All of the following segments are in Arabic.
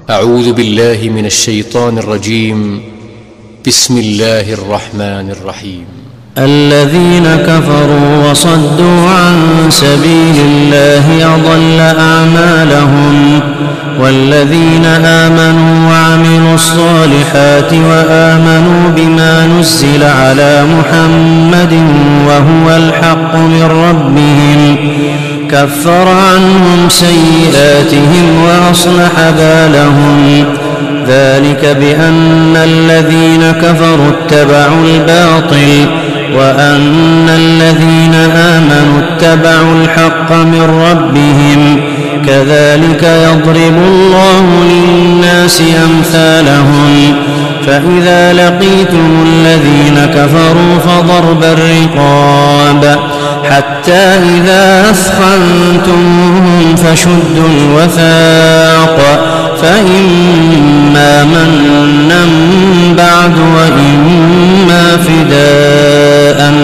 أعوذ بالله من الشيطان الرجيم. بسم الله الرحمن الرحيم. الذين كفروا وصدوا عن سبيل الله أضل أعمالهم، والذين آمنوا وعملوا الصالحات وآمنوا بما نزل على محمد وهو الحق من ربهم كفر عنهم سيئاتهم وأصلح بالهم. ذلك بأن الذين كفروا اتبعوا الباطل وأن الذين آمنوا اتبعوا الحق من ربهم. كذلك يضرب الله للناس أمثالهم. فإذا لقيتم الذين كفروا فضرب الرقاب حتى إذا أثخنتموهم فشدوا الوثاق، فإما منا بعد وإما فداء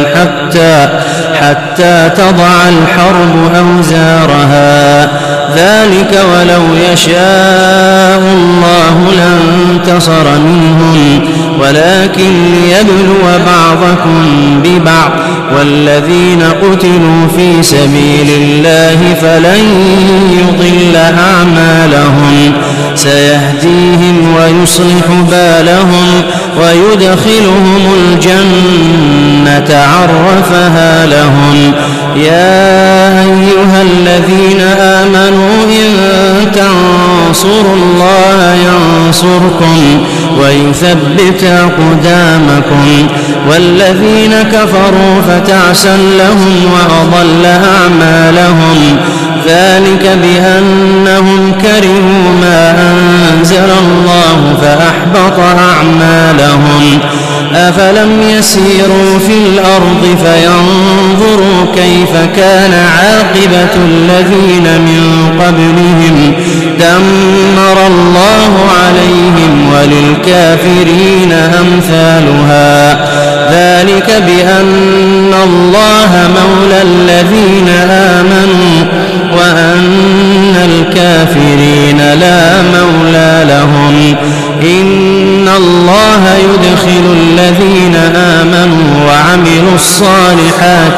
حتى تضع الحرب أوزارها. ذلك ولو يشاء الله لانتصر منهم، ولكن ليبلو بعضكم ببعض. والذين قتلوا في سبيل الله فلن يضل أعمالهم، سيهديهم ويصلح بالهم ويدخلهم الجنة عرفها لهم. يا أيها الذين آمنوا إن تنصروا الله ينصركم ويثبت أقدامكم. والذين كفروا فتعسا لهم وأضل أعمالهم. ذلك بأنهم كرهوا ما أنزل الله فأحبط أعمالهم. أفلم يسيروا في الأرض فينظروا كيف كان عاقبة الذين من قبلهم دمر الله عليهم وللكافرين أمثالها. ذلك بأن الله مولى الذين آمنوا وأن الكافرين لا مولى لهم. إن الله يدخل الذين آمنوا وعملوا الصالحات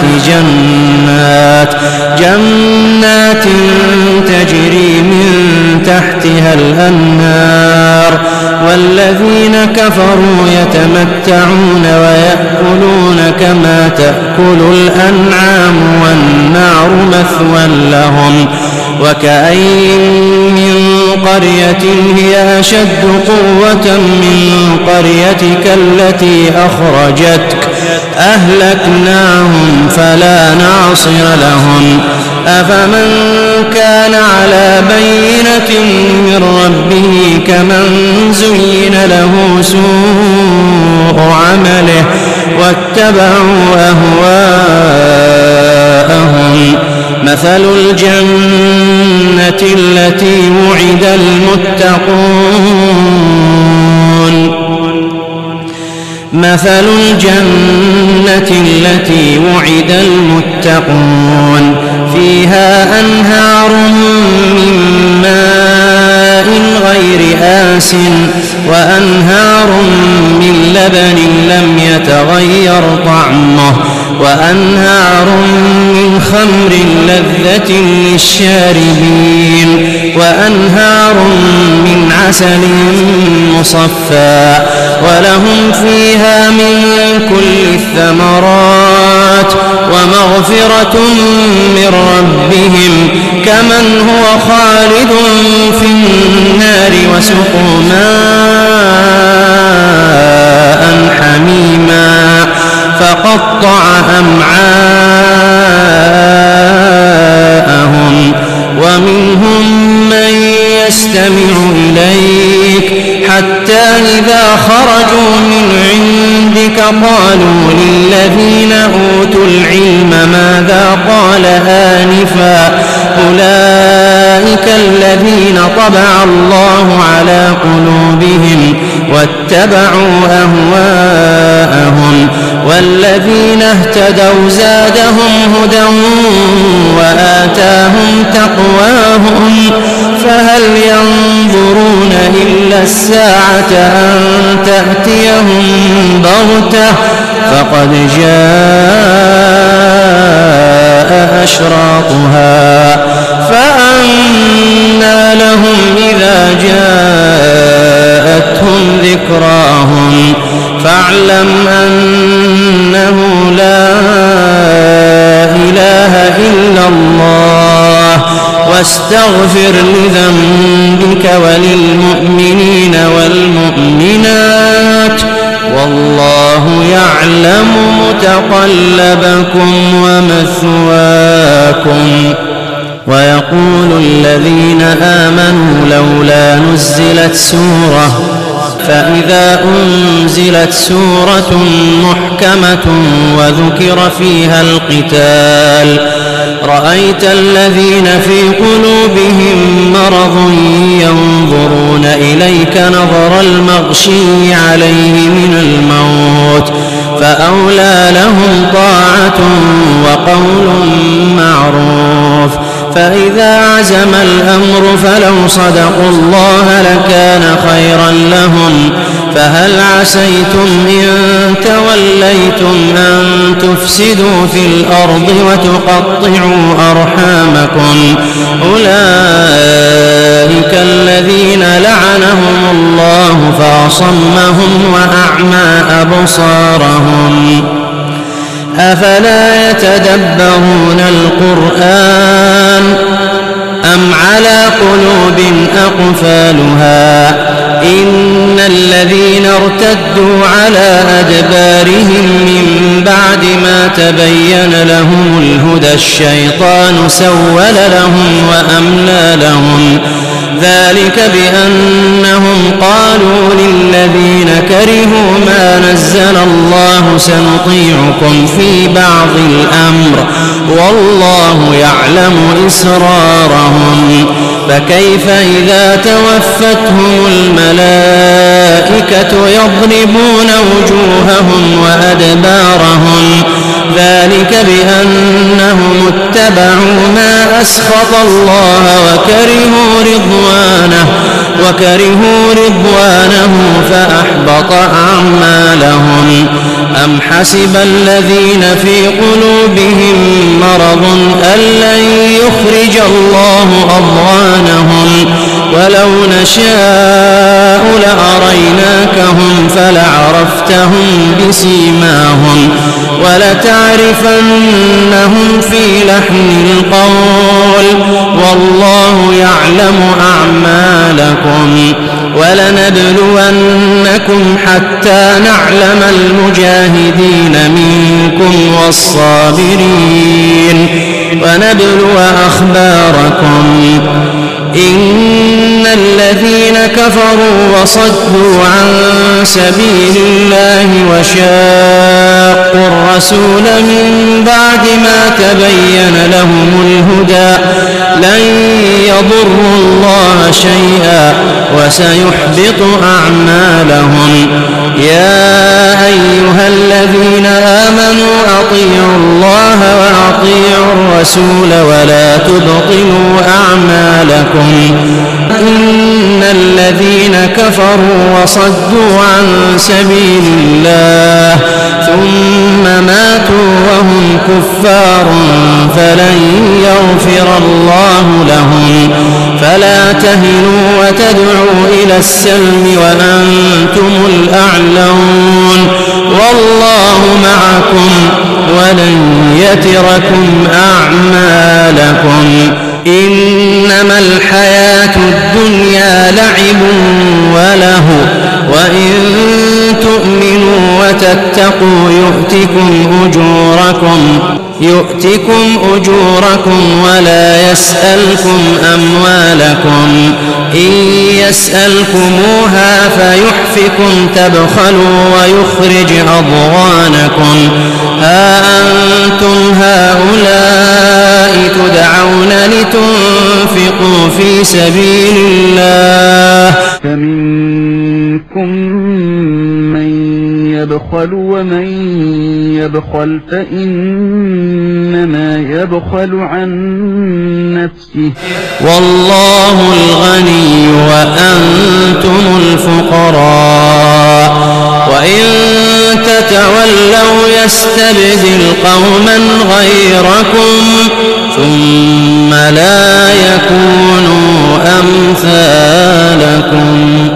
جنات تجري من تحتها الأنهار. والذين كفروا يتمتعون ويأكلون كما تأكل الأنعام والنار مثوى لهم. وكأين من قرية هي أشد قوة من قريتك التي أخرجتك أهلكناهم فلا ناصر لهم. أفمن كان على بينة من ربه كمن زين له سوء عمله واتبعوا أهواءهم. مثل الجنة التي وعد المتقون فيها أنهار من ماء غير آسن وأنهار من لبن لم يتغير طعمه وأنهار من خمر لذة للشاربين وأنهار من عسل مصفى ولهم فيها من كل الثمرات ومغفرة من ربهم كمن هو خالد في النار وسقوا ماء حميما فقطع أمعاءهم. ومنهم من يستمع إليك حتى إذا خرجوا من عندك قالوا للذين أوتوا العلم ماذا قال آنفا أولئك الذين طبع الله على قلوبهم واتبعوا أهواءهم. والذين اهتدوا زادهم هدى وآتاهم تقواهم فهل ينظرون ينتظرون إلا الساعة أن تأتيهم بغتة فقد جاء أشراطها فأنى لهم إذا جاءتهم ذكراهم فاعلم أنه لا إله إلا الله واستغفر لذنبك وللمؤمنين والمؤمنات والله يعلم متقلبكم ومثواكم. ويقول الذين آمنوا لولا نزلت سورة فإذا أنزلت سورة محكمة وذكر فيها القتال رأيت الذين في قلوبهم مرض ينظرون إليك نظر المغشي عليه من الموت فأولى لهم طاعة وقول معروف فإذا عزم الأمر فلو صدقوا الله لكان خيرا لهم فهل عسيتم إن توليتم أن تفسدوا في الأرض وتقطعوا أرحامكم أولئك الذين لعنهم الله فأصمهم وأعمى أبصارهم أفلا يتدبرون القرآن أم على قلوب أقفالها إن الذين ارتدوا على أدبارهم من بعد ما تبين لهم الهدى الشيطان سول لهم وأملى لهم ذلك بأنهم قالوا للذين كرهوا ما نزل الله سنطيعكم في بعض الأمر والله يعلم إسرارهم فكيف إذا توفتهم الملائكة يضربون وجوههم وأدبارهم ذلك بأنهم اتبعوا ما أسخط الله وكرهوا رضوانه فأحبط أعمالهم أم حسب الذين في قلوبهم مرض أن لن يخرج الله أضغانهم ولو نشاء لأريناكهم فلعرفتهم بسيماهم ولتعرفنهم في لحن القول والله يعلم أعمالكم ولنبلونكم حتى نعلم المجاهدين منكم والصابرين ونبلو أخباركم إن الذين كفروا وصدوا عن سبيل الله وشاقوا الرسول من بعد ما تبين لهم الهدى لن يضروا الله شيئا وسيحبط أعمالهم يا أيها الذين آمنوا أطيعوا الله وأطيعوا الرسول ولا تبطلوا أعمالكم إن الذين كفروا وصدوا عن سبيل الله ثم ماتوا وهم كفار فلن يغفر الله لهم فلا تهنوا وتدعوا إلى السلم وأنتم الأعلون والله معكم ولن يتركم أعمالكم إنما الحياة الدنيا لعب وله وإن تؤمنوا وتتقوا يؤتكم أجوركم ولا يسألكم أموالكم إن يسألكموها فيحفكم تبخلوا ويخرج أضغانكم ها أنتم هؤلاء تدعون لتنفقوا في سبيل الله فمنكم من يبخل ومن يبخل فإنما يبخل عن نفسه والله الغني وأنتم الفقراء وإن تتولوا يستبدل قوما غيركم ثم لا يكونوا أمثالكم